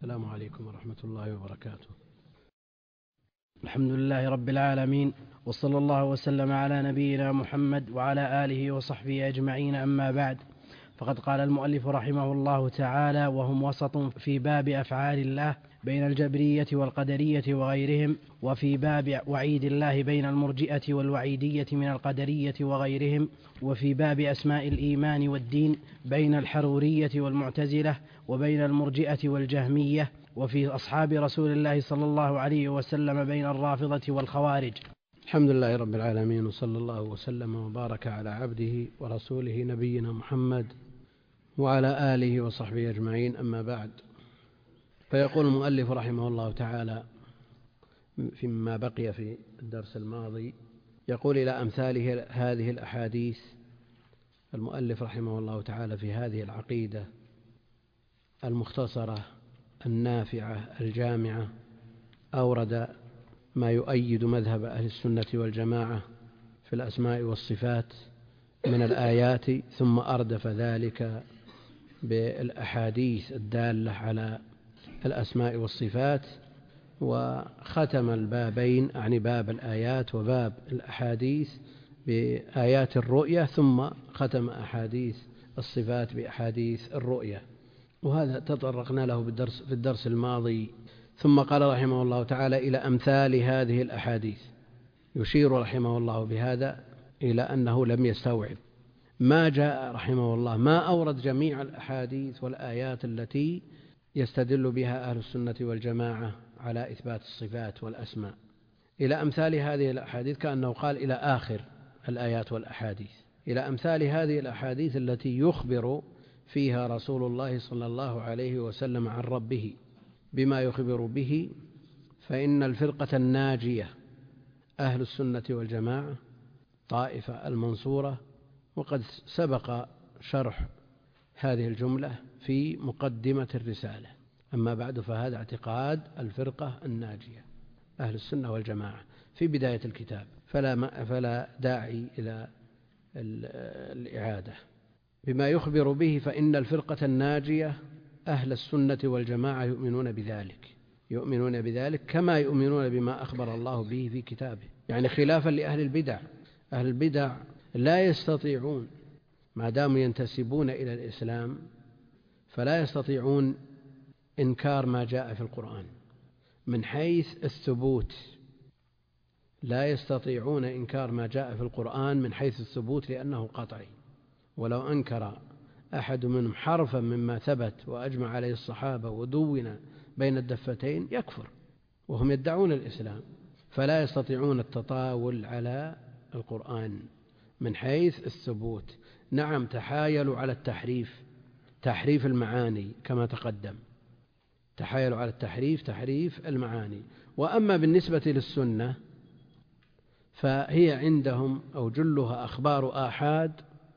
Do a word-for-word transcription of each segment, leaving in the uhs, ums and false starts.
السلام عليكم ورحمة الله وبركاته. الحمد لله رب العالمين، وصلى الله وسلم على نبينا محمد وعلى آله وصحبه أجمعين، أما بعد، فقد قال المؤلف رحمه الله تعالى: وهم وسط في باب أفعال الله بين الجبرية والقدرية وغيرهم، وفي باب وعيد الله بين المرجئة والوعيدية من القدرية وغيرهم، وفي باب أسماء الإيمان والدين بين الحرورية والمعتزلة وبين المرجئة والجهمية، وفي أصحاب رسول الله صلى الله عليه وسلم بين الرافضة والخوارج. الحمد لله رب العالمين، وصلى الله وسلم وبارك على عبده ورسوله نبينا محمد وعلى آله وصحبه أجمعين، أما بعد. فيقول المؤلف رحمه الله تعالى فيما بقي في الدرس الماضي، يقول: إلى أمثال هذه الأحاديث. المؤلف رحمه الله تعالى في هذه العقيدة المختصرة النافعة الجامعة أورد ما يؤيد مذهب أهل السنة والجماعة في الأسماء والصفات من الآيات، ثم أردف ذلك بالأحاديث الدالة على الأسماء والصفات، وختم البابين، يعني باب الآيات وباب الأحاديث، بآيات الرؤية، ثم ختم أحاديث الصفات بأحاديث الرؤية، وهذا تطرقنا له بالدرس في الدرس الماضي. ثم قال رحمه الله تعالى: إلى أمثال هذه الأحاديث. يشير رحمه الله بهذا إلى أنه لم يستوعب ما جاء رحمه الله، ما أورد جميع الأحاديث والآيات التي يستدل بها أهل السنة والجماعة على إثبات الصفات والأسماء. إلى أمثال هذه الأحاديث كأنه قال إلى آخر الآيات والأحاديث، إلى أمثال هذه الأحاديث التي يخبر فيها رسول الله صلى الله عليه وسلم عن ربه بما يخبر به، فإن الفرقة الناجية أهل السنة والجماعة طائفة المنصورة. وقد سبق شرح هذه الجملة في مقدمة الرسالة. أما بعد، فهذا اعتقاد الفرقة الناجية أهل السنة والجماعة في بداية الكتاب، فلا, فلا داعي إلى الإعادة. بما يخبر به، فإن الفرقة الناجية أهل السنة والجماعة يؤمنون بذلك يؤمنون بذلك كما يؤمنون بما أخبر الله به في كتابه، يعني خلافا لأهل البدع. أهل البدع لا يستطيعون، ما داموا ينتسبون إلى الإسلام، فلا يستطيعون إنكار ما جاء في القرآن من حيث الثبوت. لا يستطيعون إنكار ما جاء في القرآن من حيث الثبوت، لأنه قطعي. ولو أنكر أحد منهم حرفا مما ثبت وأجمع عليه الصحابة ودون بين الدفتين يكفر، وهم يدعون الإسلام. فلا يستطيعون التطاول على القرآن من حيث الثبوت. نعم، تحايلوا على التحريف، تحريف المعاني كما تقدم، تحايلوا على التحريف، تحريف المعاني. وأما بالنسبة للسنة فهي عندهم أو جلها أخبار آحاد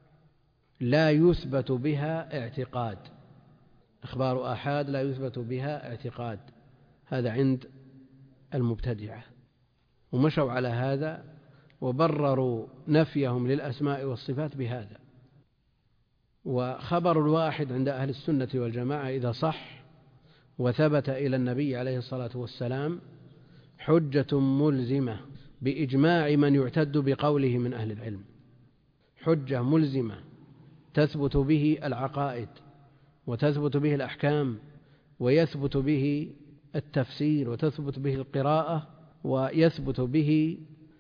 لا يثبت بها اعتقاد، أخبار آحاد لا يثبت بها اعتقاد. هذا عند المبتدعة، ومشوا على هذا وبرروا نفيهم للأسماء والصفات بهذا. وخبر الواحد عند أهل السنة والجماعة إذا صح وثبت إلى النبي عليه الصلاة والسلام حجة ملزمة بإجماع من يعتد بقوله من أهل العلم، حجة ملزمة تثبت به العقائد وتثبت به الأحكام ويثبت به التفسير وتثبت به القراءة ويثبت به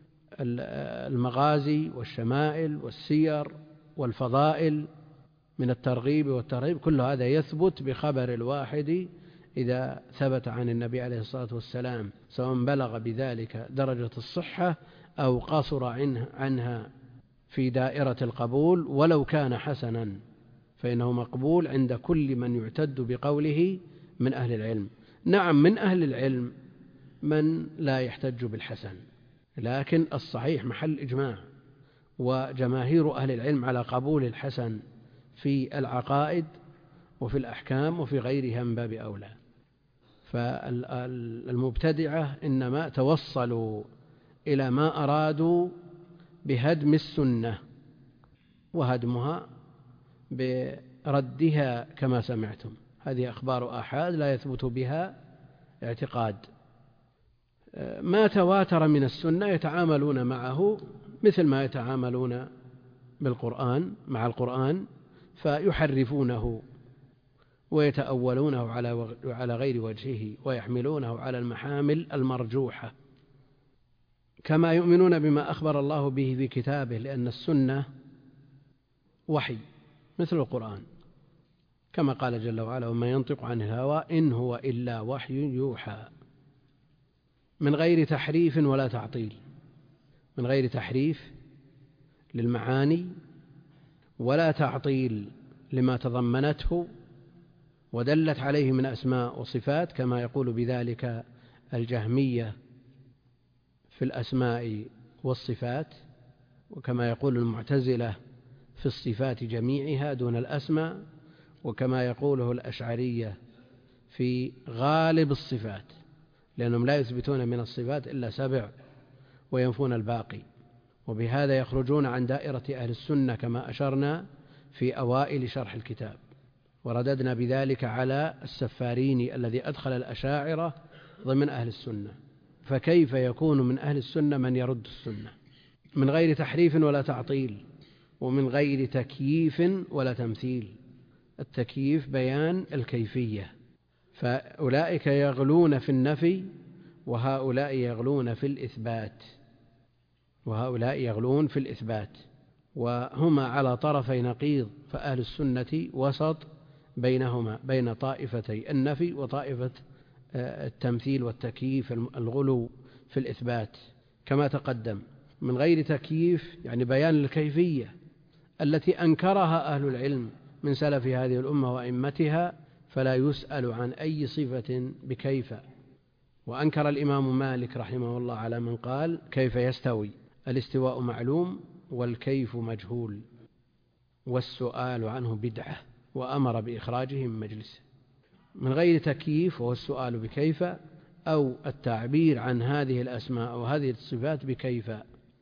المغازي والشمائل والسير والفضائل من الترغيب والترهيب. كل هذا يثبت بخبر الواحد إذا ثبت عن النبي عليه الصلاة والسلام، سواء بلغ بذلك درجة الصحة أو قصر عنها في دائرة القبول. ولو كان حسنا فإنه مقبول عند كل من يعتد بقوله من أهل العلم. نعم، من أهل العلم من لا يحتج بالحسن، لكن الصحيح محل إجماع، وجماهير أهل العلم على قبول الحسن في العقائد وفي الأحكام وفي غيرها من باب أولى. فالمبتدعة إنما توصلوا إلى ما أرادوا بهدم السنة، وهدمها بردها كما سمعتم، هذه أخبار آحاد لا يثبت بها اعتقاد. ما تواتر من السنة يتعاملون معه مثل ما يتعاملون بالقرآن مع القرآن، فيحرفونه ويتأولونه على غير وجهه ويحملونه على المحامل المرجوحة، كما يؤمنون بما أخبر الله به في كتابه، لأن السنة وحي مثل القرآن، كما قال جل وعلا: وما ينطق عن الهوى إن هو إلا وحي يوحى، من غير تحريف ولا تعطيل، من غير تحريف للمعاني ولا تعطيل لما تضمنته ودلت عليه من أسماء وصفات، كما يقول بذلك الجهمية في الأسماء والصفات، وكما يقول المعتزلة في الصفات جميعها دون الأسماء، وكما يقوله الأشعرية في غالب الصفات، لأنهم لا يثبتون من الصفات إلا سبع وينفون الباقي، وبهذا يخرجون عن دائرة أهل السنة كما أشرنا في أوائل شرح الكتاب، ورددنا بذلك على السفاريني الذي أدخل الأشاعرة ضمن أهل السنة. فكيف يكون من أهل السنة من يرد السنة من غير تحريف ولا تعطيل، ومن غير تكييف ولا تمثيل؟ التكييف بيان الكيفية، فأولئك يغلون في النفي وهؤلاء يغلون في الإثبات، وهؤلاء يغلون في الإثبات، وهما على طرفي نقيض، فأهل السنة وسط بينهما، بين طائفتي النفي وطائفة التمثيل والتكييف، الغلو في الإثبات كما تقدم. من غير تكييف يعني بيان الكيفية التي أنكرها أهل العلم من سلف هذه الأمة وأئمتها، فلا يسأل عن أي صفة بكيف. وأنكر الإمام مالك رحمه الله على من قال: كيف يستوي؟ الاستواء معلوم والكيف مجهول والسؤال عنه بدعة، وأمر بإخراجه من مجلسه. من غير تكييف وهو السؤال بكيف، أو التعبير عن هذه الأسماء وهذه الصفات بكيف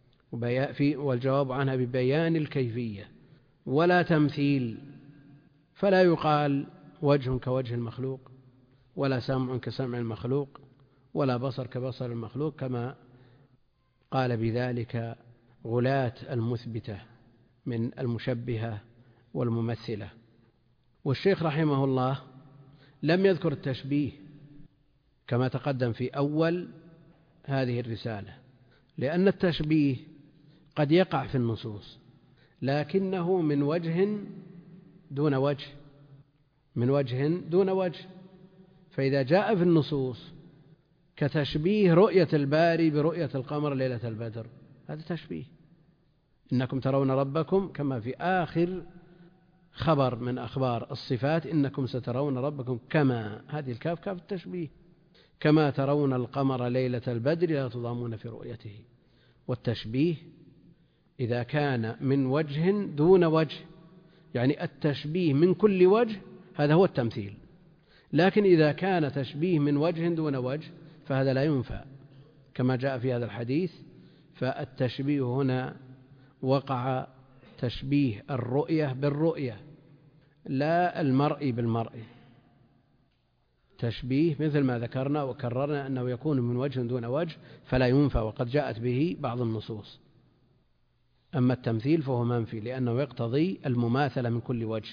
والجواب عنها ببيان الكيفية، ولا تمثيل، فلا يقال وجه كوجه المخلوق، ولا سمع كسمع المخلوق، ولا بصر كبصر المخلوق، كما قال بذلك غلاة المثبتة من المشبهة والممثلة. والشيخ رحمه الله لم يذكر التشبيه كما تقدم في أول هذه الرسالة، لأن التشبيه قد يقع في النصوص لكنه من وجه دون وجه، من وجه دون وجه. فإذا جاء في النصوص كتشبيه رؤية الباري برؤية القمر ليلة البدر، هذا تشبيه. إنكم ترون ربكم، كما في آخر خبر من أخبار الصفات: إنكم سترون ربكم كما، هذه الكاف كاف التشبيه، كما ترون القمر ليلة البدر لا تضامون في رؤيته. والتشبيه إذا كان من وجه دون وجه، يعني التشبيه من كل وجه، هذا هو التمثيل. لكن إذا كان تشبيه من وجه دون وجه فهذا لا ينفع، كما جاء في هذا الحديث. فالتشبيه هنا وقع تشبيه الرؤية بالرؤية، لا المرء بالمرء، تشبيه مثل ما ذكرنا وكررنا أنه يكون من وجه دون وجه فلا ينفع، وقد جاءت به بعض النصوص. أما التمثيل فهو منفي، لأنه يقتضي المماثلة من كل وجه.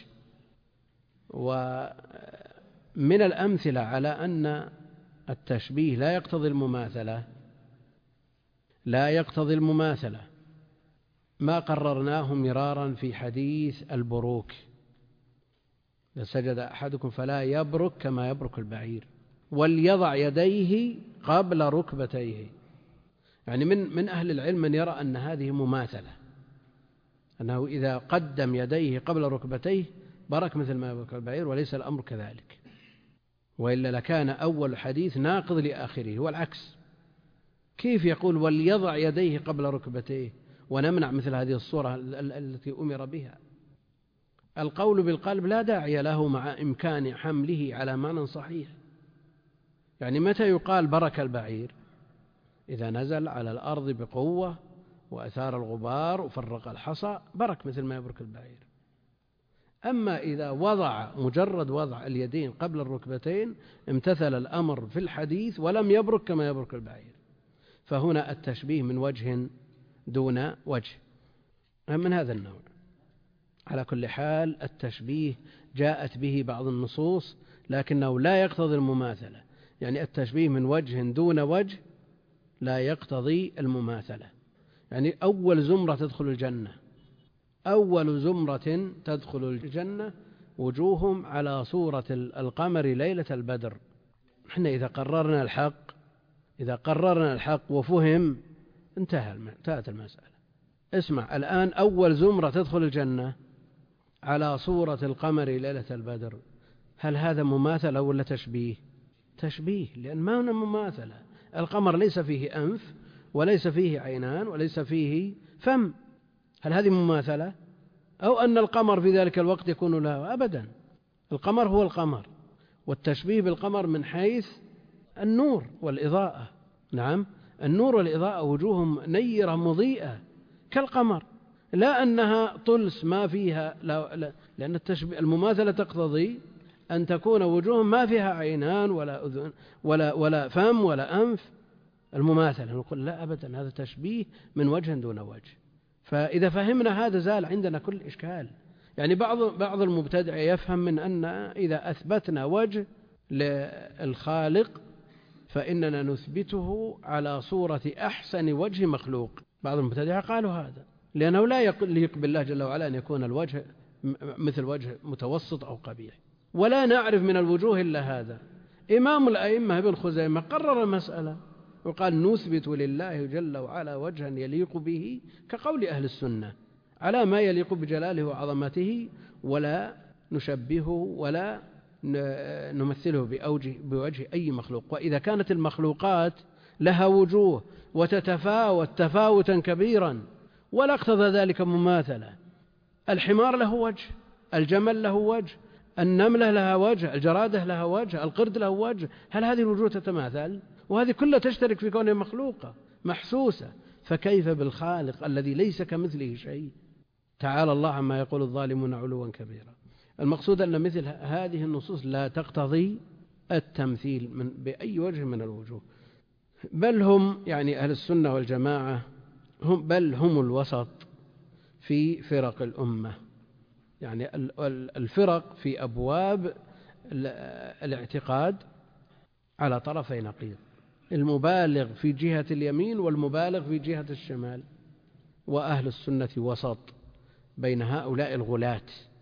ومن الأمثلة على أن التشبيه لا يقتضي المماثلة لا يقتضي المماثلة ما قررناه مرارا في حديث البروك: إذا سجد أحدكم فلا يبرك كما يبرك البعير، وليضع يديه قبل ركبتيه. يعني من من أهل العلم من يرى أن هذه مماثلة، أنه إذا قدم يديه قبل ركبتيه برك مثل ما يبرك البعير، وليس الأمر كذلك، وإلا لكان أول حديث ناقض لآخره، والعكس. كيف يقول وليضع يديه قبل ركبتيه ونمنع مثل هذه الصورة التي أمر بها؟ القول بالقلب لا داعي له مع إمكان حمله على معنى صحيح. يعني متى يقال برك البعير؟ إذا نزل على الأرض بقوة وأثار الغبار وفرق الحصى برك مثل ما يبرك البعير. أما إذا وضع مجرد وضع اليدين قبل الركبتين امتثل الأمر في الحديث ولم يبرك كما يبرك البعير، فهنا التشبيه من وجه دون وجه من هذا النوع. على كل حال التشبيه جاءت به بعض النصوص لكنه لا يقتضي المماثلة، يعني التشبيه من وجه دون وجه لا يقتضي المماثلة. يعني أول زمرة تدخل الجنة، أول زمرة تدخل الجنة وجوههم على صورة القمر ليلة البدر. نحن إذا قررنا الحق إذا قررنا الحق وفهم انتهى انتهت المسألة. اسمع الآن، أول زمرة تدخل الجنة على صورة القمر ليلة البدر، هل هذا مماثلة ولا تشبيه؟ تشبيه، لأن ما هنا مماثلة. القمر ليس فيه أنف وليس فيه عينان وليس فيه فم، هل هذه مماثلة؟ أو أن القمر في ذلك الوقت يكون له؟ أبدا، القمر هو القمر، والتشبيه بالقمر من حيث النور والإضاءة. نعم، النور والإضاءة، وجوههم نيرة مضيئة كالقمر، لا أنها طلس ما فيها، لا لا، لأن التشبيه المماثلة تقتضي أن تكون وجوههم ما فيها عينان ولا أذن ولا ولا فم ولا أنف. المماثلة نقول لا أبدا، هذا تشبيه من وجه دون وجه. فإذا فهمنا هذا زال عندنا كل إشكال. يعني بعض بعض المبتدع يفهم من أن إذا أثبتنا وجه للخالق فإننا نثبته على صورة أحسن وجه مخلوق. بعض المبتدع قالوا هذا لأنه لا يليق بالله جل وعلا أن يكون الوجه مثل وجه متوسط أو قبيح، ولا نعرف من الوجوه إلا هذا. إمام الأئمة ابن خزيمة قرر المسألة وقال نثبت لله جل وعلا وجها يليق به كقول أهل السنة على ما يليق بجلاله وعظمته، ولا نشبهه ولا نمثله بأوجه بوجه أي مخلوق. وإذا كانت المخلوقات لها وجوه وتتفاوت تفاوتا كبيرا ولا اقتضى ذلك مماثلة، الحمار له وجه، الجمل له وجه، النملة لها وجه، الجرادة لها وجه، القرد له وجه، هل هذه الوجوه تتماثل؟ وهذه كلها تشترك في كونها مخلوقة محسوسة، فكيف بالخالق الذي ليس كمثله شيء؟ تعالى الله عما يقول الظالمون علوا كبيرا. المقصود أن مثل هذه النصوص لا تقتضي التمثيل من بأي وجه من الوجوه، بل هم يعني أهل السنة والجماعة هم بل هم الوسط في فرق الأمة. يعني الفرق في أبواب الاعتقاد على طرفي نقيض، المبالغ في جهة اليمين والمبالغ في جهة الشمال، وأهل السنة وسط بين هؤلاء الغلاة،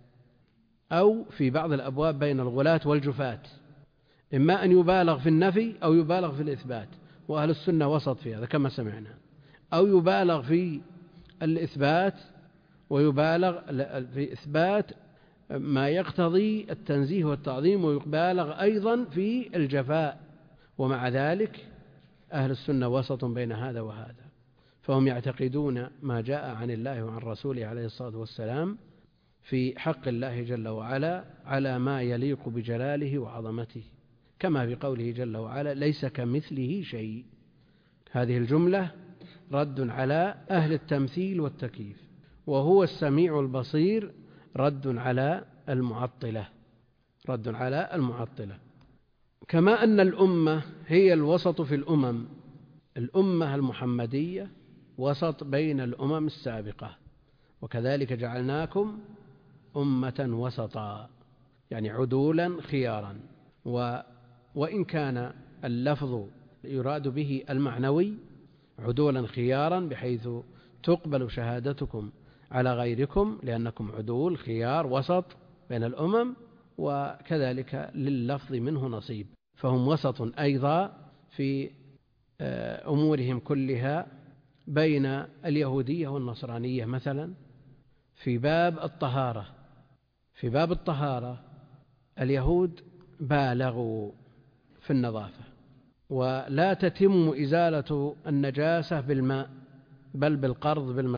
أو في بعض الأبواب بين الغلاة والجفاة، إما أن يبالغ في النفي أو يبالغ في الإثبات، وأهل السنة وسط في هذا كما سمعنا، أو يبالغ في الإثبات ويبالغ في إثبات ما يقتضي التنزيه والتعظيم، ويبالغ أيضا في الجفاء. ومع ذلك أهل السنة وسط بين هذا وهذا، فهم يعتقدون ما جاء عن الله وعن رسوله عليه الصلاة والسلام في حق الله جل وعلا على ما يليق بجلاله وعظمته، كما في قوله جل وعلا ليس كمثله شيء. هذه الجملة رد على أهل التمثيل والتكييف، وهو السميع البصير رد على المعطلة رد على المعطلة كما أن الأمة هي الوسط في الأمم، الأمة المحمدية وسط بين الأمم السابقة، وكذلك جعلناكم أمة وسطا، يعني عدولا خيارا. و وإن كان اللفظ يراد به المعنوي عدولا خيارا بحيث تقبل شهادتكم على غيركم لأنكم عدول خيار وسط بين الأمم، وكذلك لللفظ منه نصيب، فهم وسط أيضا في أمورهم كلها بين اليهودية والنصرانية. مثلا في باب الطهارة في باب الطهارة اليهود بالغوا في النظافة، ولا تتم إزالة النجاسة بالماء بل بالقرض بالماء،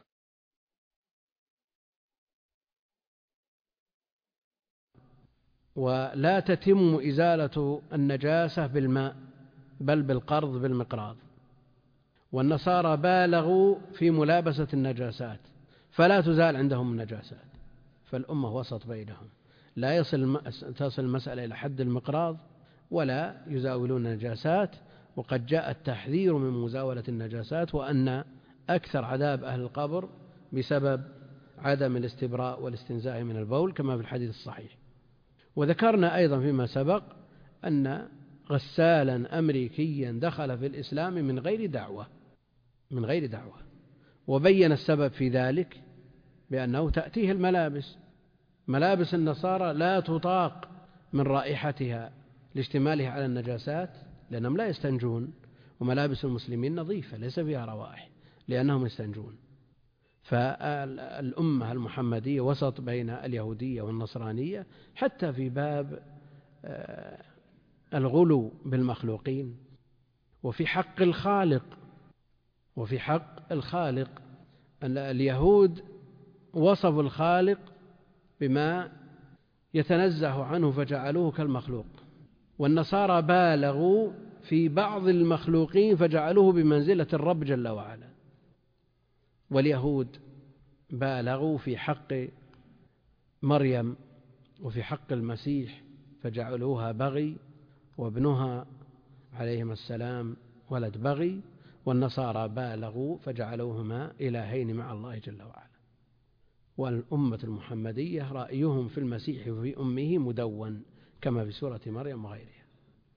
ولا تتم إزالة النجاسة بالماء بل بالقرض بالمقراض. والنصارى بالغوا في ملابسة النجاسات فلا تزال عندهم النجاسات، فالأمة وسط بينهم، لا يصل تصل المسألة إلى حد المقراض ولا يزاولون النجاسات. وقد جاء التحذير من مزاولة النجاسات، وأن أكثر عذاب أهل القبر بسبب عدم الاستبراء والاستنزاء من البول كما في الحديث الصحيح. وذكرنا أيضا فيما سبق أن غسالا أمريكيا دخل في الإسلام من غير دعوة من غير دعوة وبين السبب في ذلك بأنه تأتيه الملابس، ملابس النصارى لا تطاق من رائحتها لاشتمالها على النجاسات لأنهم لا يستنجون، وملابس المسلمين نظيفة ليس فيها روائح لأنهم يستنجون. فالأمة المحمدية وسط بين اليهودية والنصرانية حتى في باب الغلو بالمخلوقين وفي حق الخالق وفي حق الخالق اليهود وصفوا الخالق بما يتنزه عنه فجعلوه كالمخلوق، والنصارى بالغوا في بعض المخلوقين فجعلوه بمنزلة الرب جل وعلا، واليهود بالغوا في حق مريم وفي حق المسيح فجعلوها بغي وابنها عليهما السلام ولد بغي، والنصارى بالغوا فجعلوهما إلهين مع الله جل وعلا. والأمة المحمدية رأيهم في المسيح وفي أمه مدون كما في سورة مريم وغيرها.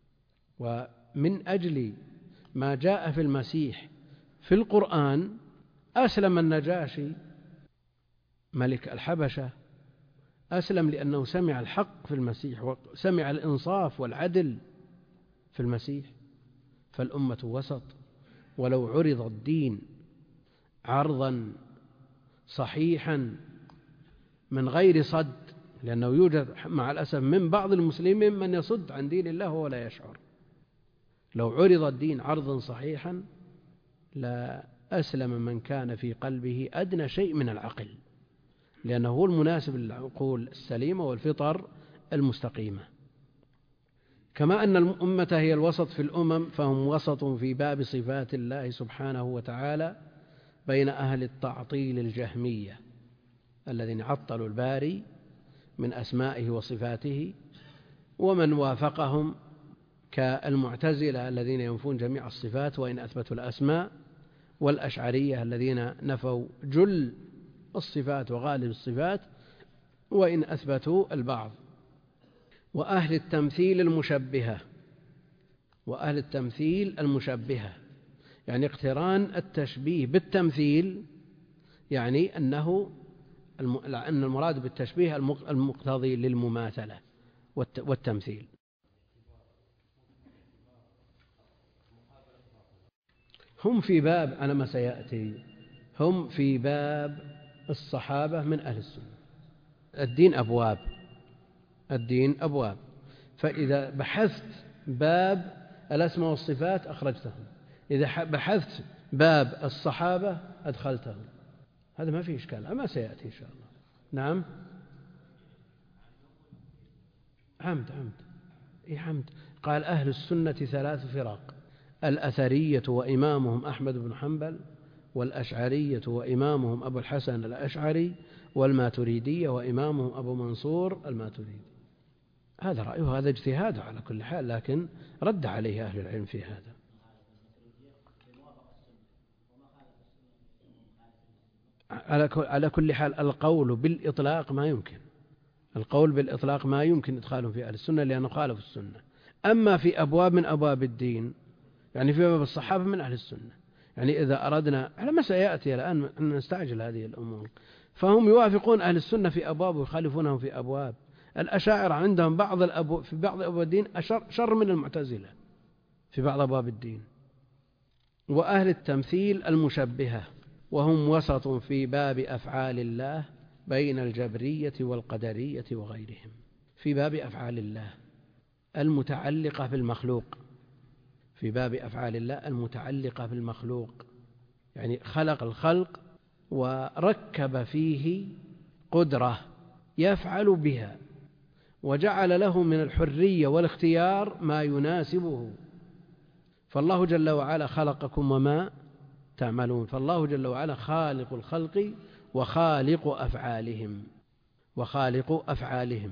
ومن أجل ما جاء في المسيح في القرآن أسلم النجاشي ملك الحبشة، أسلم لأنه سمع الحق في المسيح وسمع الإنصاف والعدل في المسيح. فالأمة وسط، ولو عرض الدين عرضا صحيحا من غير صد، لأنه يوجد مع الأسف من بعض المسلمين من يصد عن دين الله ولا يشعر، لو عرض الدين عرضا صحيحا لا أسلم من كان في قلبه أدنى شيء من العقل، لأنه هو المناسب للعقول السليمة والفطر المستقيمة. كما أن الأمة هي الوسط في الأمم، فهم وسط في باب صفات الله سبحانه وتعالى بين أهل التعطيل الجهمية الذين عطلوا الباري من أسمائه وصفاته، ومن وافقهم كالمعتزلة الذين ينفون جميع الصفات وإن أثبتوا الأسماء، والأشعرية الذين نفوا جل الصفات وغالب الصفات وإن أثبتوا البعض، وأهل التمثيل المشبهة وأهل التمثيل المشبهة يعني اقتران التشبيه بالتمثيل، يعني أنه أن المراد بالتشبيه المقتضي للمماثلة والتمثيل. هم في باب على ما سيأتي هم في باب الصحابة من أهل السنة. الدين أبواب الدين أبواب فإذا بحثت باب الأسماء والصفات أخرجتهم، إذا بحثت باب الصحابة أدخلتهم، هذا ما فيه إشكال ما سيأتي إن شاء الله. نعم عمد عمد إيه عمد قال أهل السنة ثلاث فرق: الأثرية وإمامهم أحمد بن حنبل، والأشعرية وإمامهم أبو الحسن الأشعري، والماتريدية وإمامهم أبو منصور الماتريدي. هذا رأيه، هذا اجتهاده على كل حال، لكن رد عليه أهل العلم في هذا. على كل حال القول بالإطلاق ما يمكن القول بالإطلاق ما يمكن إدخالهم في أهل السنة لأنه خالف السنة. أما في أبواب من أبواب الدين يعني في باب الصحابة من أهل السنة، يعني إذا أردنا على ما سيأتي الآن أن نستعجل هذه الأمور، فهم يوافقون أهل السنة في أبواب ويخالفونهم في أبواب. الأشاعرة عندهم بعض الأبواب في بعض أبواب الدين أشر شر من المعتزلة في بعض أبواب الدين. وأهل التمثيل المشبهة وهم وسط في باب أفعال الله بين الجبرية والقدرية وغيرهم، في باب أفعال الله المتعلقة بالمخلوق في باب أفعال الله المتعلقة بالمخلوق يعني خلق الخلق وركب فيه قدرة يفعل بها وجعل له من الحرية والاختيار ما يناسبه. فالله جل وعلا خلقكم وما تعملون، فالله جل وعلا خالق الخلق وخالق أفعالهم، وخالق أفعالهم.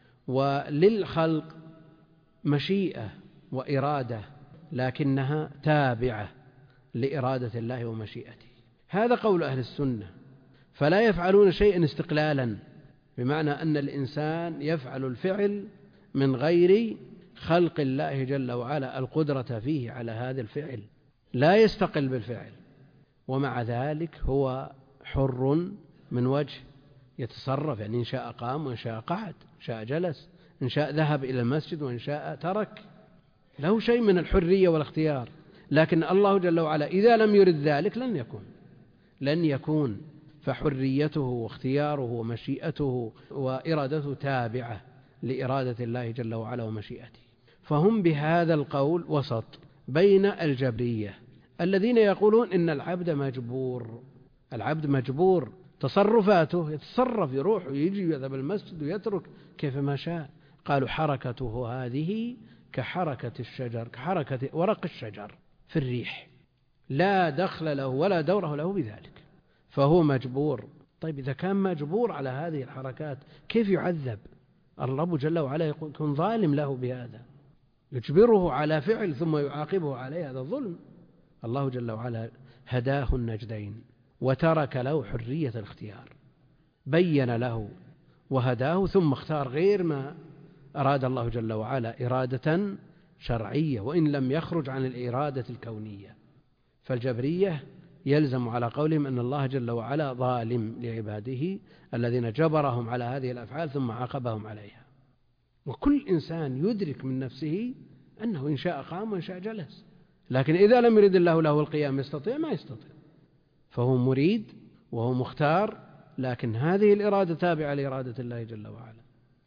وللخلق مشيئة وإرادة، لكنها تابعة لإرادة الله ومشيئته. هذا قول أهل السنة. فلا يفعلون شيئا استقلالا، بمعنى أن الإنسان يفعل الفعل من غير خلق الله جل وعلا القدرة فيه على هذا الفعل، لا يستقل بالفعل، ومع ذلك هو حر من وجه، يتصرف، يعني إن شاء قام وإن شاء قعد، إن شاء جلس، إن شاء ذهب إلى المسجد وإن شاء ترك، له شيء من الحرية والاختيار. لكن الله جل وعلا إذا لم يرد ذلك لن يكون لن يكون فحريته واختياره ومشيئته وإرادته تابعة لإرادة الله جل وعلا ومشيئته. فهم بهذا القول وسط بين الجبرية الذين يقولون إن العبد مجبور، العبد مجبور، تصرفاته يتصرف، يروح ويجي ويذهب المسجد ويترك كيفما شاء. قالوا حركته هذه كحركة الشجر، كحركة ورق الشجر في الريح، لا دخل له ولا دوره له بذلك، فهو مجبور. طيب إذا كان مجبور على هذه الحركات كيف يعذب؟ الرب جل وعلا يكون ظالم له بهذا، يجبره على فعل ثم يعاقبه عليه، هذا ظلم. الله جل وعلا هداه النجدين وترك له حرية الاختيار، بين له وهداه ثم اختار غير ما أراد الله جل وعلا إرادة شرعية، وإن لم يخرج عن الإرادة الكونية. فالجبرية يلزم على قولهم أن الله جل وعلا ظالم لعباده الذين جبرهم على هذه الأفعال ثم عاقبهم عليها. وكل إنسان يدرك من نفسه أنه إن شاء قام وإن شاء جلس، لكن إذا لم يرد الله له القيام يستطيع ما يستطيع، فهو مريد وهو مختار، لكن هذه الإرادة تابعة لإرادة الله جل وعلا.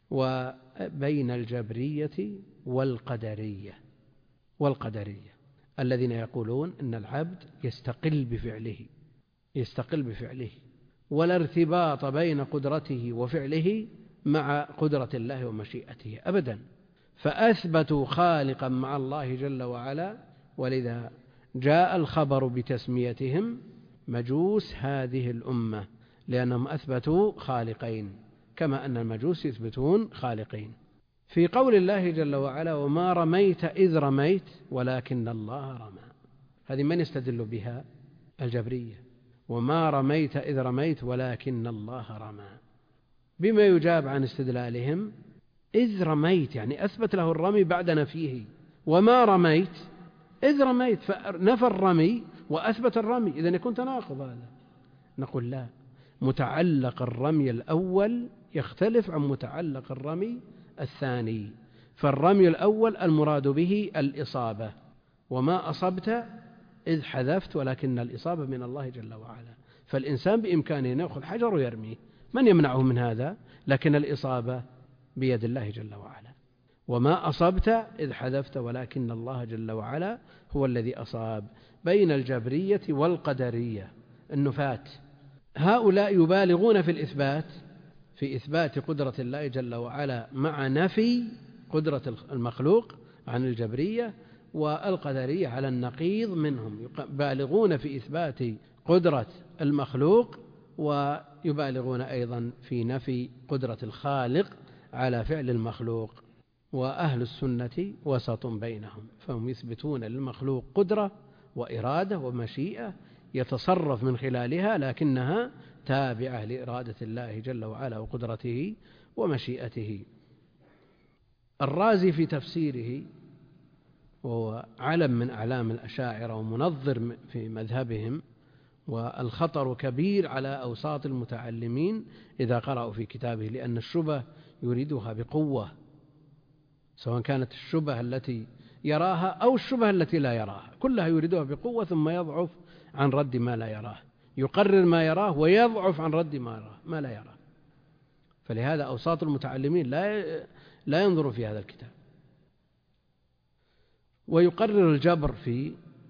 وبين الجبرية والقدرية والقدرية الذين يقولون إن العبد يستقل بفعله يستقل بفعله ولا ارتباط بين قدرته وفعله مع قدرة الله ومشيئته أبدا، فأثبتوا خالقا مع الله جل وعلا، ولذا جاء الخبر بتسميتهم مجوس هذه الأمة، لأنهم أثبتوا خالقين كما أن المجوس يثبتون خالقين. في قول الله جل وعلا وما رميت إذ رميت ولكن الله رمى، هذه من يستدل بها؟ الجبرية. وما رميت إذ رميت ولكن الله رمى، بما يجاب عن استدلالهم إذ رميت يعني أثبت له الرمي بعد نفيه، وما رميت إذ رميت فنفى الرمي وأثبت الرمي، إذن يكون تناقض هذا. نقول لا، متعلق الرمي الأول يختلف عن متعلق الرمي الثاني. فالرمي الأول المراد به الإصابة، وما أصبت إذ حذفت ولكن الإصابة من الله جل وعلا، فالإنسان بإمكانه أن يأخذ حجر ويرميه، من يمنعه من هذا؟ لكن الإصابة بيد الله جل وعلا. وما أصبت إذ حذفت ولكن الله جل وعلا هو الذي أصاب. بين الجبرية والقدرية النفاة، هؤلاء يبالغون في الإثبات في إثبات قدرة الله جل وعلا مع نفي قدرة المخلوق عن الجبرية، والقدرية على النقيض منهم، يبالغون في إثبات قدرة المخلوق ويبالغون أيضا في نفي قدرة الخالق على فعل المخلوق. وأهل السنة وسط بينهم، فهم يثبتون للمخلوق قدرة وإرادة ومشيئة يتصرف من خلالها، لكنها تابعة لإرادة الله جل وعلا وقدرته ومشيئته. الرازي في تفسيره، وهو علم من أعلام الأشاعرة ومنظر في مذهبهم، والخطر كبير على أوساط المتعلمين إذا قرأوا في كتابه، لأن الشبه يريدها بقوة، سواء كانت الشبه التي يراها أو الشبه التي لا يراها، كلها يريدها بقوة ثم يضعف عن رد ما لا يراه، يقرر ما يراه ويضعف عن رد ما, يراه ما لا يراه. فلهذا أوساط المتعلمين لا لا ينظروا في هذا الكتاب. ويقرر الجبر في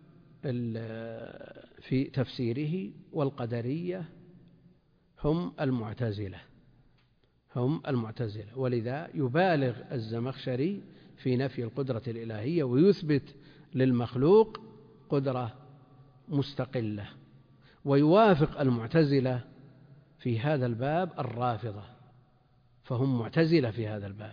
في تفسيره. والقدرية هم المعتزلة هم المعتزلة ولذا يبالغ الزمخشري في نفي القدرة الإلهية ويثبت للمخلوق قدرة مستقلة. ويوافق المعتزلة في هذا الباب الرافضة فهم معتزلة في هذا الباب.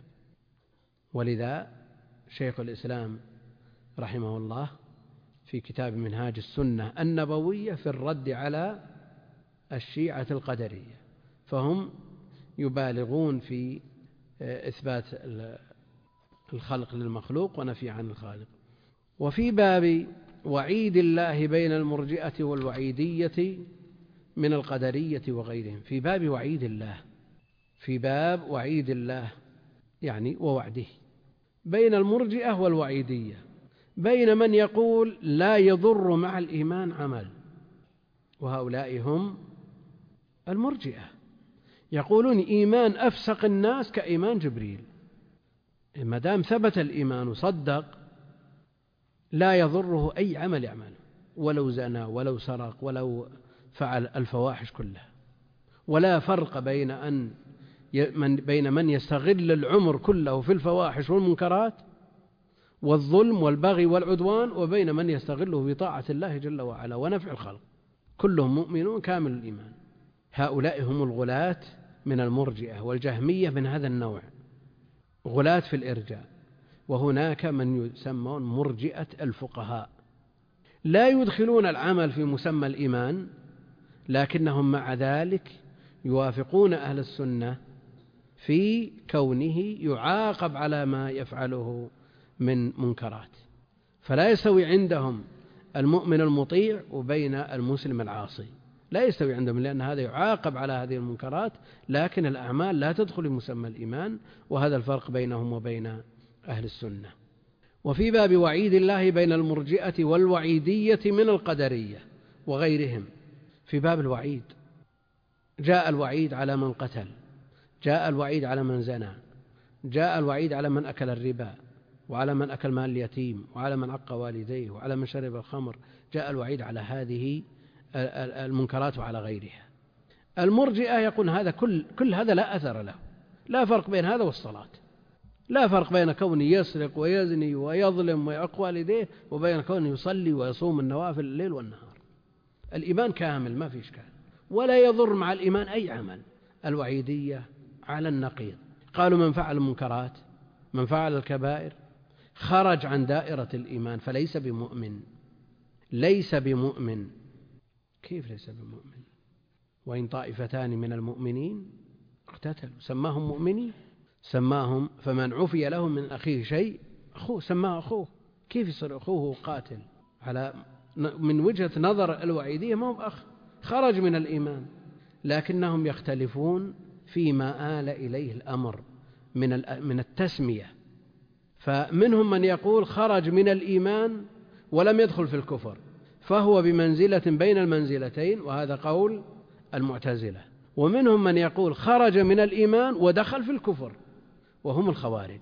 ولذا شيخ الإسلام رحمه الله في كتاب منهاج السنة النبوية في الرد على الشيعة القدرية، فهم يبالغون في إثبات الخلق للمخلوق ونفي عن الخالق. وفي باب وعيد الله بين المرجئة والوعيدية من القدرية وغيرهم، في باب وعيد الله، في باب وعيد الله يعني ووعده بين المرجئة والوعيدية، بين من يقول لا يضر مع الإيمان عمل، وهؤلاء هم المرجئة، يقولون إيمان أفسق الناس كإيمان جبريل، ما دام ثبت الإيمان وصدق لا يضره أي عمل يعمله، ولو زنى ولو سرق ولو فعل الفواحش كلها. ولا فرق بين أن من بين من يستغل العمر كله في الفواحش والمنكرات والظلم والبغي والعدوان، وبين من يستغله في طاعة الله جل وعلا ونفع الخلق، كلهم مؤمنون كامل الإيمان. هؤلاء هم الغلاة من المرجئة والجهمية من هذا النوع، غلاة في الإرجاء. وهناك من يسمون مرجئة الفقهاء، لا يدخلون العمل في مسمى الإيمان، لكنهم مع ذلك يوافقون أهل السنة في كونه يعاقب على ما يفعله من منكرات، فلا يستوي عندهم المؤمن المطيع وبين المسلم العاصي، لا يستوي عندهم، لأن هذا يعاقب على هذه المنكرات، لكن الأعمال لا تدخل مسمى الإيمان، وهذا الفرق بينهم وبين أهل السنة. وفي باب وعيد الله بين المرجئة والوعيدية من القدرية وغيرهم، في باب الوعيد جاء الوعيد على من قتل، جاء الوعيد على من زنى، جاء الوعيد على من أكل الربا، وعلى من أكل مال اليتيم، وعلى من عق والديه، وعلى من شرب الخمر، جاء الوعيد على هذه المنكرات وعلى غيرها. المرجئة يقول هذا كل, كل هذا لا أثر له، لا فرق بين هذا والصلاة، لا فرق بين كونه يسرق ويزني ويظلم ويعق والديه وبين كونه يصلي ويصوم النوافل الليل والنهار. الإيمان كامل ما في إشكال، ولا يضر مع الإيمان أي عمل. الوعيدية على النقيض، قالوا من فعل المنكرات، من فعل الكبائر خرج عن دائرة الإيمان فليس بمؤمن، ليس بمؤمن. كيف ليس بمؤمن؟ وإن طائفتان من المؤمنين اقتتلوا سماهم مؤمنين، سماهم فمن عفي له من أخيه شيء أخوه سماه أخوه، كيف يصير أخوه قاتل؟ على من وجهة نظر الوعيدية ما هو أخ، خرج من الإيمان، لكنهم يختلفون فيما آل إليه الأمر من من التسمية. فمنهم من يقول خرج من الإيمان ولم يدخل في الكفر، فهو بمنزلة بين المنزلتين، وهذا قول المعتزلة. ومنهم من يقول خرج من الإيمان ودخل في الكفر، وهم الخوارج.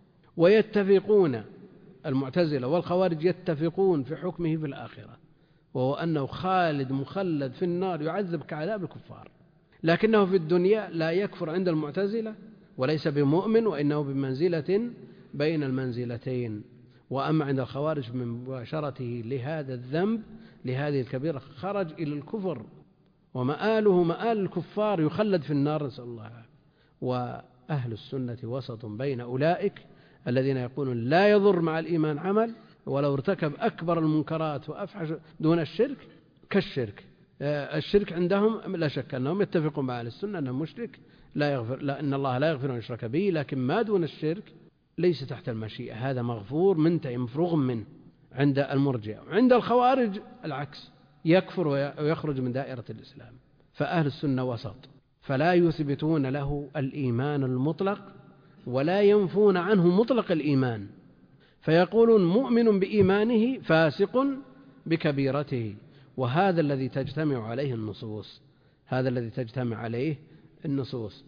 ويتفقون المعتزلة والخوارج يتفقون في حكمه في الآخرة، وهو أنه خالد مخلد في النار يعذب كعذاب الكفار، لكنه في الدنيا لا يكفر عند المعتزلة وليس بمؤمن، وإنه بمنزلة بين المنزلتين. وأما عند الخوارج من مباشرته لهذا الذنب لهذه الكبيرة خرج إلى الكفر، ومآله مآل الكفار يخلد في النار، نسأل الله العافية. وأهل السنة وسط بين أولئك الذين يقولون لا يضر مع الإيمان عمل، ولو ارتكب أكبر المنكرات وأفحش دون الشرك كالشرك. الشرك عندهم لا شك أنهم يتفقون مع أهل السنة أنه مشرك لا يغفر، لا إن الله لا يغفر أن يشرك به، لكن ما دون الشرك ليس تحت المشيئة، هذا مغفور منتهي مفروغ منه عند المرجئة. وعند الخوارج العكس، يكفر ويخرج من دائرة الإسلام. فأهل السنة وسط، فلا يثبتون له الإيمان المطلق ولا ينفون عنه مطلق الإيمان، فيقولون مؤمن بإيمانه فاسق بكبيرته، وهذا الذي تجتمع عليه النصوص، هذا الذي تجتمع عليه النصوص.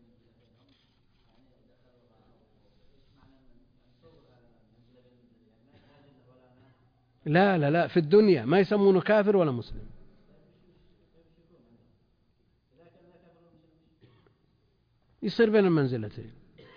لا لا لا، في الدنيا ما يسمونه كافر ولا مسلم. يصير بين المنزلتين.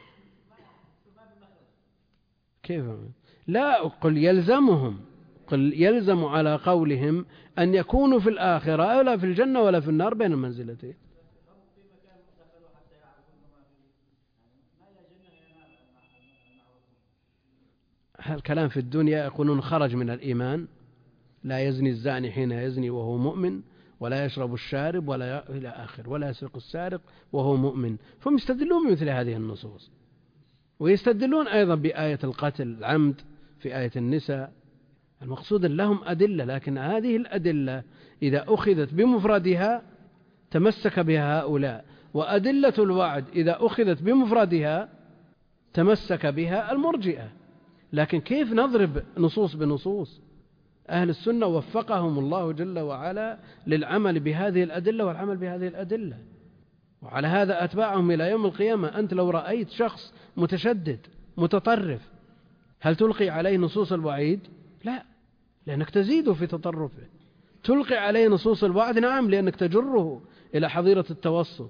كيف؟ لا، قل يلزمهم، قل يلزم على قولهم أن يكونوا في الآخرة ولا في الجنة ولا في النار بين المنزلتين. الكلام في الدنيا يقولون خرج من الإيمان، لا يزني الزاني حين يزني وهو مؤمن، ولا يشرب الشارب ولا إلى آخر، ولا يسرق السارق وهو مؤمن. فهم يستدلون بمثل هذه النصوص، ويستدلون أيضا بآية القتل العمد في آية النساء. المقصود لهم أدلة، لكن هذه الأدلة إذا أخذت بمفردها تمسك بها هؤلاء، وأدلة الوعد إذا أخذت بمفردها تمسك بها المرجئة. لكن كيف نضرب نصوص بنصوص؟ أهل السنة وفقهم الله جل وعلا للعمل بهذه الأدلة والعمل بهذه الأدلة، وعلى هذا أتباعهم إلى يوم القيامة. أنت لو رأيت شخص متشدد متطرف هل تلقي عليه نصوص الوعيد؟ لا، لأنك تزيد في تطرفه. تلقي عليه نصوص الوعد؟ نعم، لأنك تجره إلى حظيرة التوسط.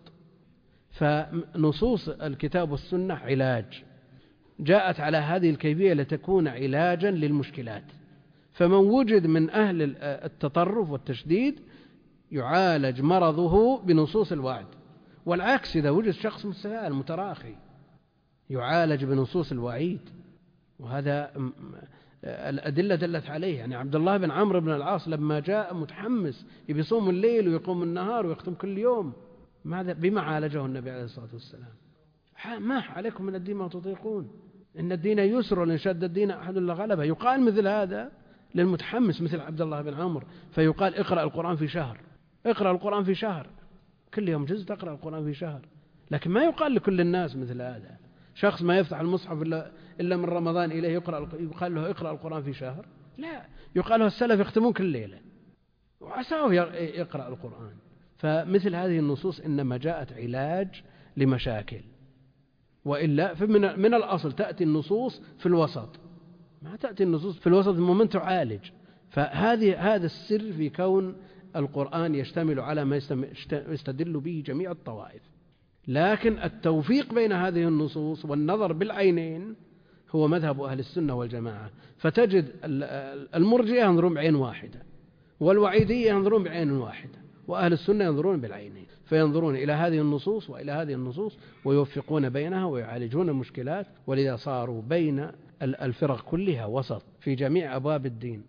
فنصوص الكتاب والسنة علاج، جاءت على هذه الكيفية لتكون علاجا للمشكلات. فمن وجد من أهل التطرف والتشديد يعالج مرضه بنصوص الوعد، والعكس إذا وجد شخص مستهان متراخي يعالج بنصوص الوعيد. وهذا الأدلة دلت عليه. يعني عبد الله بن عمرو بن العاص لما جاء متحمس يبي يصوم الليل ويقوم النهار ويختم كل يوم، ماذا بما عالجه النبي عليه الصلاة والسلام؟ ما عليكم من الدين ما تطيقون، إن الدين يسر وإن شد الدين أحد إلا غلبه. يقال مثل هذا للمتحمس مثل عبد الله بن عمرو، فيقال اقرأ القرآن في شهر، اقرأ القرآن في شهر، كل يوم جزء تقرأ القرآن في شهر. لكن ما يقال لكل الناس مثل هذا. شخص ما يفتح المصحف إلا, إلا من رمضان إليه يقرأ، يقال له اقرأ القرآن في شهر؟ لا، يقال له السلف يختمون كل ليلة وعساه يقرأ القرآن. فمثل هذه النصوص إنما جاءت علاج لمشاكل، وإلا فمن من الأصل تأتي النصوص في الوسط، ما تأتي النصوص في الوسط من تعالج. فهذه هذا السر في كون القرآن يشتمل على ما يستدل به جميع الطوائف. لكن التوفيق بين هذه النصوص والنظر بالعينين هو مذهب أهل السنة والجماعة. فتجد المرجئة ينظرون بعين واحدة، والوعيدية ينظرون بعين واحدة، وأهل السنة ينظرون بالعينين، فينظرون إلى هذه النصوص وإلى هذه النصوص ويوفقون بينها ويعالجون المشكلات. ولذا صاروا بين الفرق كلها وسط في جميع أبواب الدين.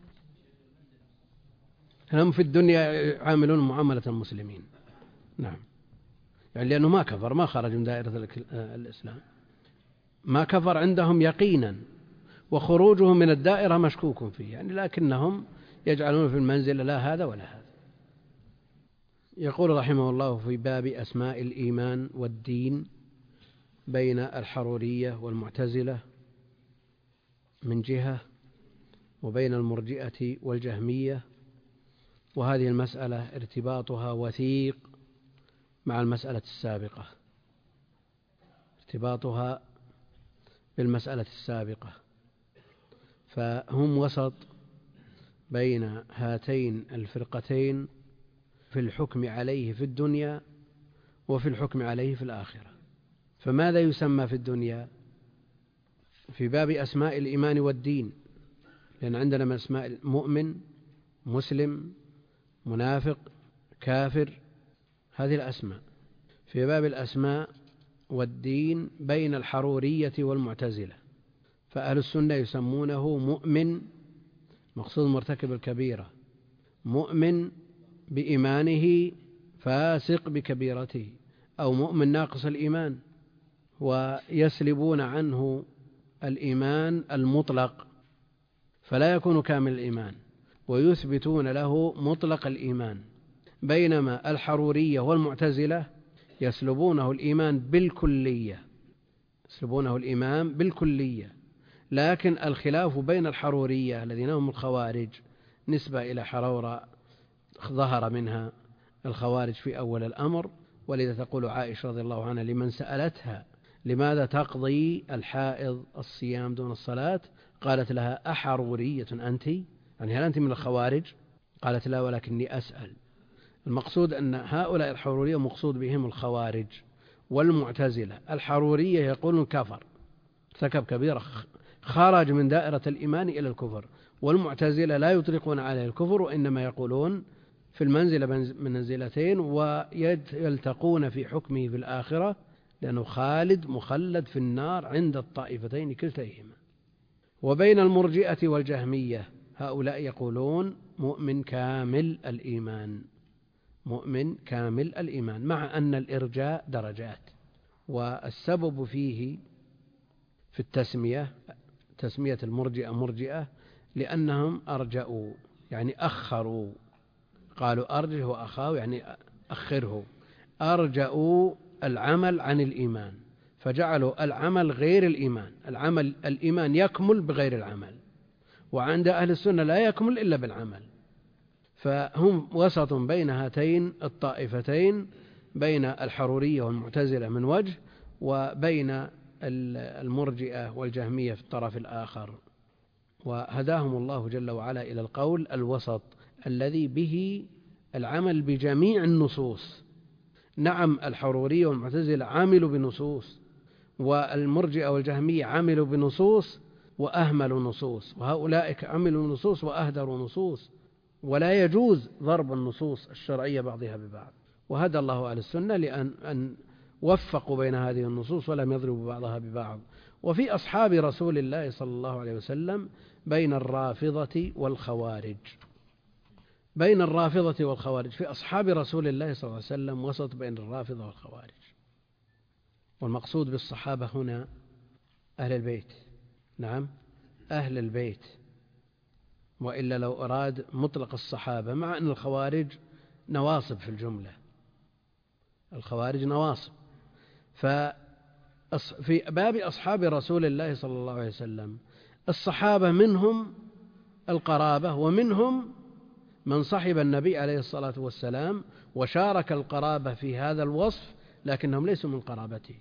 هم في الدنيا يعاملون معاملة المسلمين، نعم، يعني لأنه ما كفر، ما خرج من دائرة الإسلام، ما كفر عندهم يقينا، وخروجه من الدائرة مشكوك فيه، يعني لكنهم يجعلون في المنزل لا هذا ولا هذا. يقول رحمه الله في باب أسماء الإيمان والدين بين الحرورية والمعتزلة من جهة، وبين المرجئة والجهمية، وهذه المسألة ارتباطها وثيق مع المسألة السابقة، ارتباطها بالمسألة السابقة، فهم وسط بين هاتين الفرقتين في الحكم عليه في الدنيا وفي الحكم عليه في الآخرة. فماذا يسمى في الدنيا؟ في باب أسماء الإيمان والدين، لأن عندنا من أسماء مؤمن، مسلم، منافق، كافر، هذه الأسماء. في باب الأسماء والدين بين الحرورية والمعتزلة، فأهل السنة يسمونه مؤمن، مقصود مرتكب الكبيرة، مؤمن بإيمانه فاسق بكبيرته، أو مؤمن ناقص الإيمان، ويسلبون عنه الإيمان المطلق فلا يكون كامل الإيمان، ويثبتون له مطلق الإيمان. بينما الحرورية والمعتزلة يسلبونه الإيمان بالكلية، يسلبونه الإيمان بالكلية. لكن الخلاف بين الحرورية الذين هم الخوارج نسبة إلى حرورة ظهر منها الخوارج في أول الأمر، ولذا تقول عائشة رضي الله عنها لمن سألتها لماذا تقضي الحائض الصيام دون الصلاة، قالت لها أحرورية أنت؟ يعني هل أنت من الخوارج؟ قالت لا ولكني أسأل. المقصود أن هؤلاء الحرورية مقصود بهم الخوارج والمعتزلة. الحرورية يقولون كفر، ارتكب كبيرة، خرج من دائرة الإيمان إلى الكفر، والمعتزلة لا يطلقون عليه الكفر، وإنما يقولون في المنزلة من منزلتين، ويلتقون في حكمه في الآخرة، لأنه خالد مخلد في النار عند الطائفتين كلتيهما. وبين المرجئة والجهمية، هؤلاء يقولون مؤمن كامل الإيمان، مؤمن كامل الإيمان، مع أن الإرجاء درجات. والسبب فيه في التسمية، تسمية المرجئة مرجئة، لأنهم أرجأوا يعني أخروا، قالوا أرجه وأخاه يعني أخره، أرجأوا العمل عن الإيمان، فجعلوا العمل غير الإيمان. العمل الإيمان يكمل بغير العمل، وعند أهل السنة لا يكمل إلا بالعمل. فهم وسط بين هاتين الطائفتين، بين الحرورية والمعتزلة من وجه، وبين المرجئة والجهمية في الطرف الآخر. وهداهم الله جل وعلا إلى القول الوسط الذي به العمل بجميع النصوص. نعم، الحرورية والمعتزلة عملوا بنصوص، والمرجئة والجهمية عملوا بنصوص وأهملوا نصوص، وهؤلاء عملوا نصوص وأهدروا نصوص، ولا يجوز ضرب النصوص الشرعية بعضها ببعض. وهدى الله أهل السنة لأن أن وفقوا بين هذه النصوص ولم يضربوا بعضها ببعض. وفي أصحاب رسول الله صلى الله عليه وسلم بين الرافضة والخوارج، بين الرافضة والخوارج في أصحاب رسول الله صلى الله عليه وسلم وسط بين الرافضة والخوارج. والمقصود بالصحابة هنا أهل البيت، نعم أهل البيت، وإلا لو أراد مطلق الصحابة، مع أن الخوارج نواصب في الجملة، الخوارج نواصب. ففي باب أصحاب رسول الله صلى الله عليه وسلم الصحابة منهم القرابة، ومنهم من صحب النبي عليه الصلاة والسلام وشارك القرابة في هذا الوصف، لكنهم ليسوا من قرابته.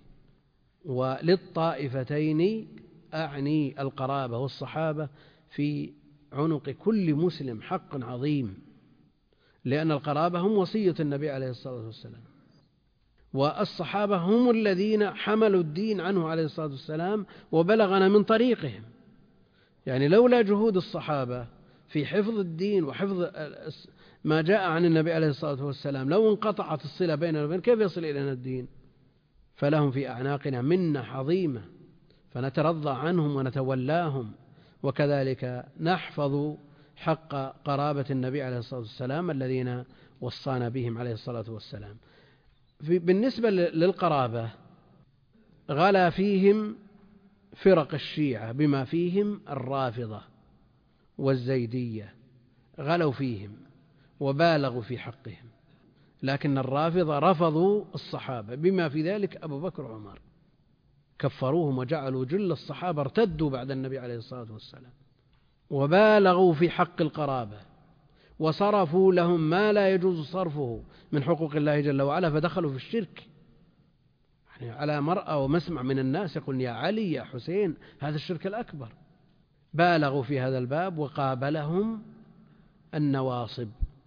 وللطائفتين أعني القرابة والصحابة في عنق كل مسلم حق عظيم، لأن القرابة هم وصية النبي عليه الصلاة والسلام، والصحابة هم الذين حملوا الدين عنه عليه الصلاة والسلام وبلغنا من طريقهم. يعني لولا جهود الصحابة في حفظ الدين وحفظ ما جاء عن النبي عليه الصلاة والسلام، لو انقطعت الصلة بيننا وبين كيف يصل إلينا الدين؟ فلهم في أعناقنا منة عظيمة، فنترضى عنهم ونتولاهم، وكذلك نحفظ حق قرابة النبي عليه الصلاة والسلام الذين وصانا بهم عليه الصلاة والسلام. بالنسبة للقرابة غلا فيهم فرق الشيعة بما فيهم الرافضة والزيدية، غلوا فيهم وبالغوا في حقهم، لكن الرافضة رفضوا الصحابة بما في ذلك أبو بكر وعمر، كفروهم وجعلوا جل الصحابة ارتدوا بعد النبي عليه الصلاة والسلام، وبالغوا في حق القرابة، وصرفوا لهم ما لا يجوز صرفه من حقوق الله جل وعلا، فدخلوا في الشرك. يعني على مرأى ومسمع من الناس يقول يا علي يا حسين، هذا الشرك الأكبر. بالغوا في هذا الباب، وقابلهم النواصب،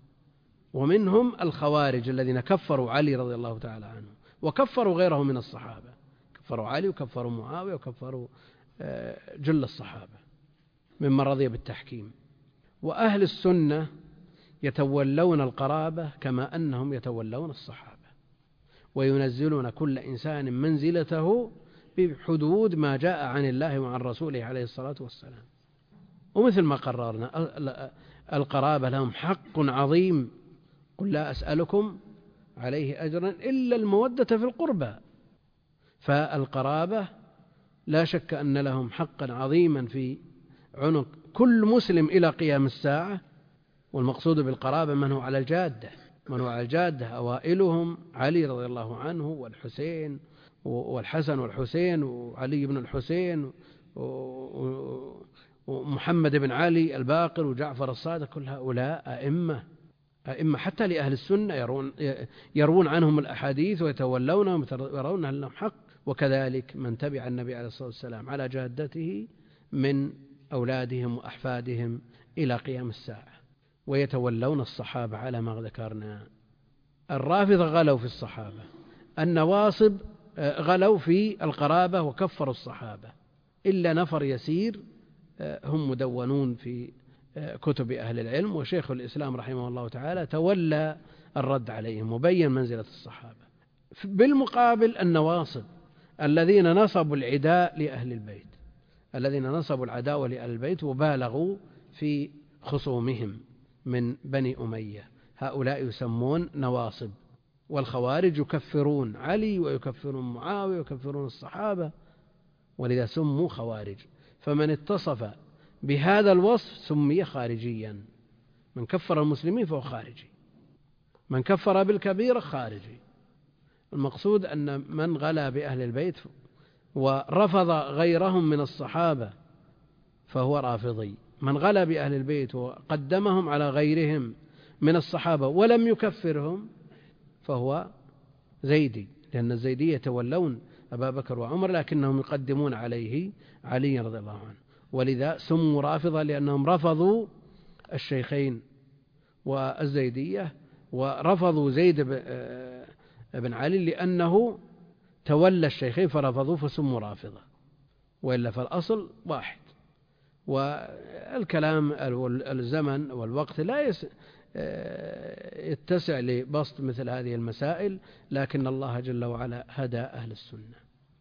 ومنهم الخوارج الذين كفروا علي رضي الله تعالى عنه، وكفروا غيره من الصحابة، كفروا علي وكفروا معاوية وكفروا جل الصحابة ممن رضي بالتحكيم. وأهل السنة يتولون القرابة كما أنهم يتولون الصحابة، وينزلون كل إنسان منزلته بحدود ما جاء عن الله وعن رسوله عليه الصلاة والسلام. ومثل ما قررنا القرابة لهم حق عظيم، قل لا أسألكم عليه أجرا إلا المودة في القربى. فالقرابة لا شك أن لهم حقا عظيما في عنق كل مسلم إلى قيام الساعة. والمقصود بالقرابة من هو على الجادة، من هو على الجادة أوائلهم علي رضي الله عنه والحسين والحسن والحسين وعلي بن الحسين ومحمد بن علي الباقر وجعفر الصادق، كل هؤلاء أئمة أئمة حتى لأهل السنة، يرون, يرون عنهم الأحاديث ويتولونهم ويرون لهم حق. وكذلك من تبع النبي عليه الصلاة والسلام على جادته من أولادهم وأحفادهم إلى قيام الساعة، ويتولون الصحابة على ما ذكرنا. الرافضة غلوا في الصحابة، النواصب غلوا في القرابة وكفروا الصحابة، إلا نفر يسير هم مدونون في كتب أهل العلم، وشيخ الإسلام رحمه الله تعالى تولى الرد عليهم وبين منزلة الصحابة. بالمقابل النواصب الذين نصبوا العداء لأهل البيت، الذين نصبوا العداوة لآل البيت وبالغوا في خصومهم من بني أمية، هؤلاء يسمون نواصب. والخوارج يكفرون علي ويكفرون معاوية ويكفرون الصحابة، ولذا سموا خوارج. فمن اتصف بهذا الوصف سمي خارجيا، من كفر المسلمين فهو خارجي، من كفر بالكبيرة خارجي. المقصود أن من غلا بأهل البيت ورفض غيرهم من الصحابة فهو رافضي، من غلا بأهل البيت وقدمهم على غيرهم من الصحابة ولم يكفرهم فهو زيدي، لأن الزيدية يتولون أبا بكر وعمر لكنهم يقدمون عليه علي رضي الله عنه، ولذا سموا رافضة لأنهم رفضوا الشيخين والزيدية، ورفضوا زيد بن علي لأنه تولى الشيخين فرفضوا فسموا رافضة، وإلا فالأصل واحد. والكلام الزمن والوقت لا يتسع لبسط مثل هذه المسائل، لكن الله جل وعلا هدى أهل السنة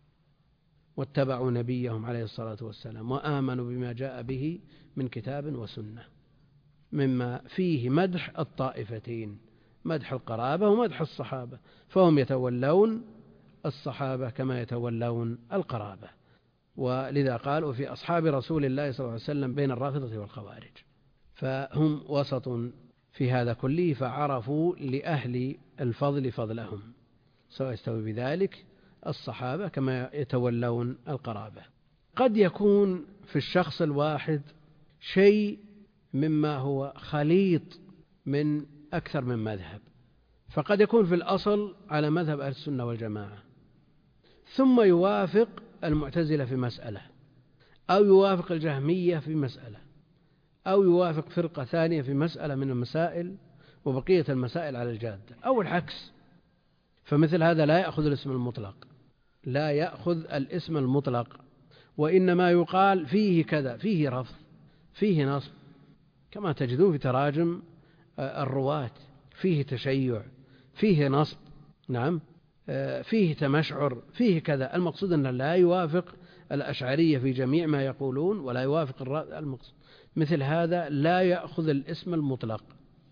واتبعوا نبيهم عليه الصلاة والسلام وآمنوا بما جاء به من كتاب وسنة، مما فيه مدح الطائفتين، مدح القرابة ومدح الصحابة، فهم يتولون الصحابة كما يتولون القرابة. ولذا قالوا في أصحاب رسول الله صلى الله عليه وسلم بين الرافضة والخوارج، فهم وسط في هذا كله، فعرفوا لأهل الفضل فضلهم، سواء يستوي بذلك الصحابة كما يتولون القرابة. قد يكون في الشخص الواحد شيء مما هو خليط من أكثر من مذهب، فقد يكون في الأصل على مذهب أهل السنة والجماعة، ثم يوافق المعتزلة في مسألة، أو يوافق الجهمية في مسألة، أو يوافق فرقة ثانية في مسألة من المسائل وبقية المسائل على الجادة، أو العكس. فمثل هذا لا يأخذ الاسم المطلق، لا يأخذ الاسم المطلق، وإنما يقال فيه كذا، فيه رفض، فيه نصب، كما تجدون في تراجم الرواة، فيه تشيع، فيه نصب، نعم، فيه تمشعر، فيه كذا. المقصود أنه لا يوافق الأشعرية في جميع ما يقولون، ولا يوافق المقصود. مثل هذا لا يأخذ الاسم المطلق،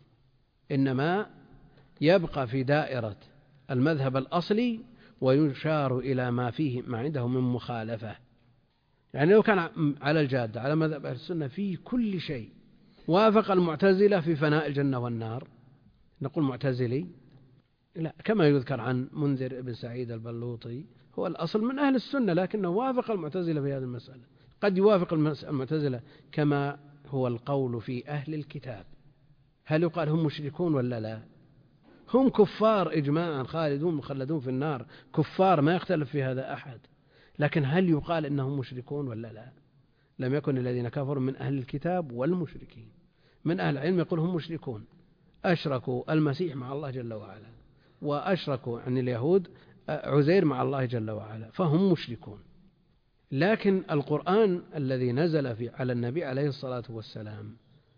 إنما يبقى في دائرة المذهب الأصلي ويشار إلى ما فيه ما عنده من مخالفة. يعني لو كان على الجادة على مذهب أهل السنة في كل شيء، وافق المعتزلة في فناء الجنة والنار، نقول معتزلي؟ لا، كما يذكر عن منذر بن سعيد البلوطي، هو الأصل من أهل السنة لكنه وافق المعتزلة في هذه المسألة. قد يوافق المعتزلة كما هو القول في أهل الكتاب. هل يقال هم مشركون ولا لا؟ هم كفار إجماعا، خالدون مخلدون في النار، كفار ما يختلف في هذا أحد، لكن هل يقال إنهم مشركون ولا لا؟ لم يكن الذين كفروا من أهل الكتاب والمشركين، من أهل العلم يقول هم مشركون، أشركوا المسيح مع الله جل وعلا، وأشركوا عن اليهود عزير مع الله جل وعلا، فهم مشركون. لكن القرآن الذي نزل في على النبي عليه الصلاة والسلام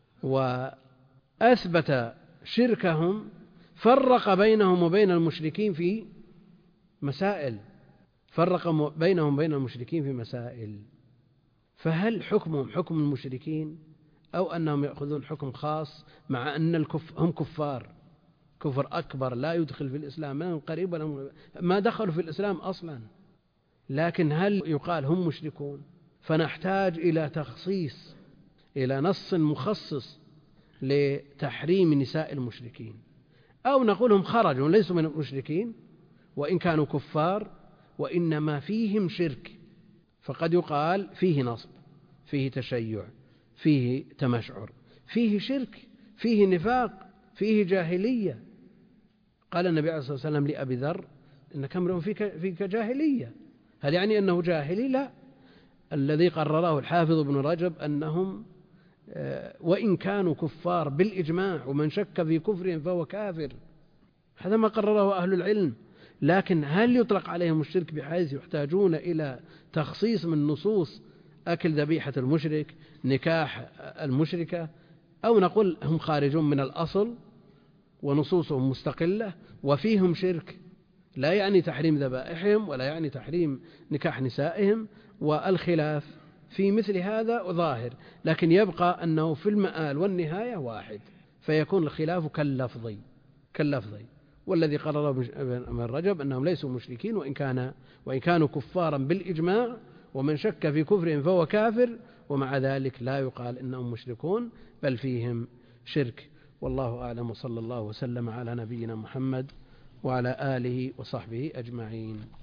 وأثبت شركهم فرق بينهم وبين المشركين في مسائل، فرق بينهم وبين المشركين في مسائل. فهل حكمهم حكم المشركين أو أنهم يأخذون حكم خاص، مع أن الكف هم كفار كفر أكبر لا يدخل في الإسلام، من قريب ولا ما دخلوا في الإسلام أصلا، لكن هل يقال هم مشركون؟ فنحتاج إلى تخصيص، إلى نص مخصص لتحريم نساء المشركين، أو نقول هم خرجوا ليسوا من المشركين وإن كانوا كفار وإنما فيهم شرك، فقد يقال فيه نصب، فيه تشيع، فيه تمشعر، فيه شرك، فيه نفاق، فيه جاهلية. قال النبي عليه الصلاة والسلام لأبي ذر إنك امرؤ فيك, فيك جاهلية. هل يعني أنه جاهلي؟ لا، الذي قرره الحافظ ابن رجب أنهم وإن كانوا كفار بالإجماع، ومن شك في كفرهم فهو كافر، هذا ما قرره أهل العلم. لكن هل يطلق عليهم الشرك بحيث يحتاجون إلى تخصيص من نصوص أكل ذبيحة المشرك، نكاح المشركة، أو نقول هم خارجون من الأصل ونصوصهم مستقلة وفيهم شرك، لا يعني تحريم ذبائحهم ولا يعني تحريم نكاح نسائهم، والخلاف في مثل هذا ظاهر، لكن يبقى أنه في المآل والنهاية واحد، فيكون الخلاف كاللفظي كاللفظي والذي قرره ابن رجب أنهم ليسوا مشركين وإن كان وإن كانوا كفارا بالإجماع، ومن شك في كفرهم فهو كافر، ومع ذلك لا يقال إنهم مشركون بل فيهم شرك. والله أعلم، وصلى الله وسلم على نبينا محمد وعلى آله وصحبه أجمعين.